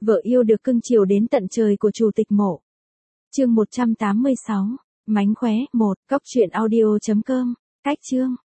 Vợ yêu được cưng chiều đến tận trời của chủ tịch Mộ. Chương 186. Mánh khóe 1. Cóc truyện audio.com. Cách chương.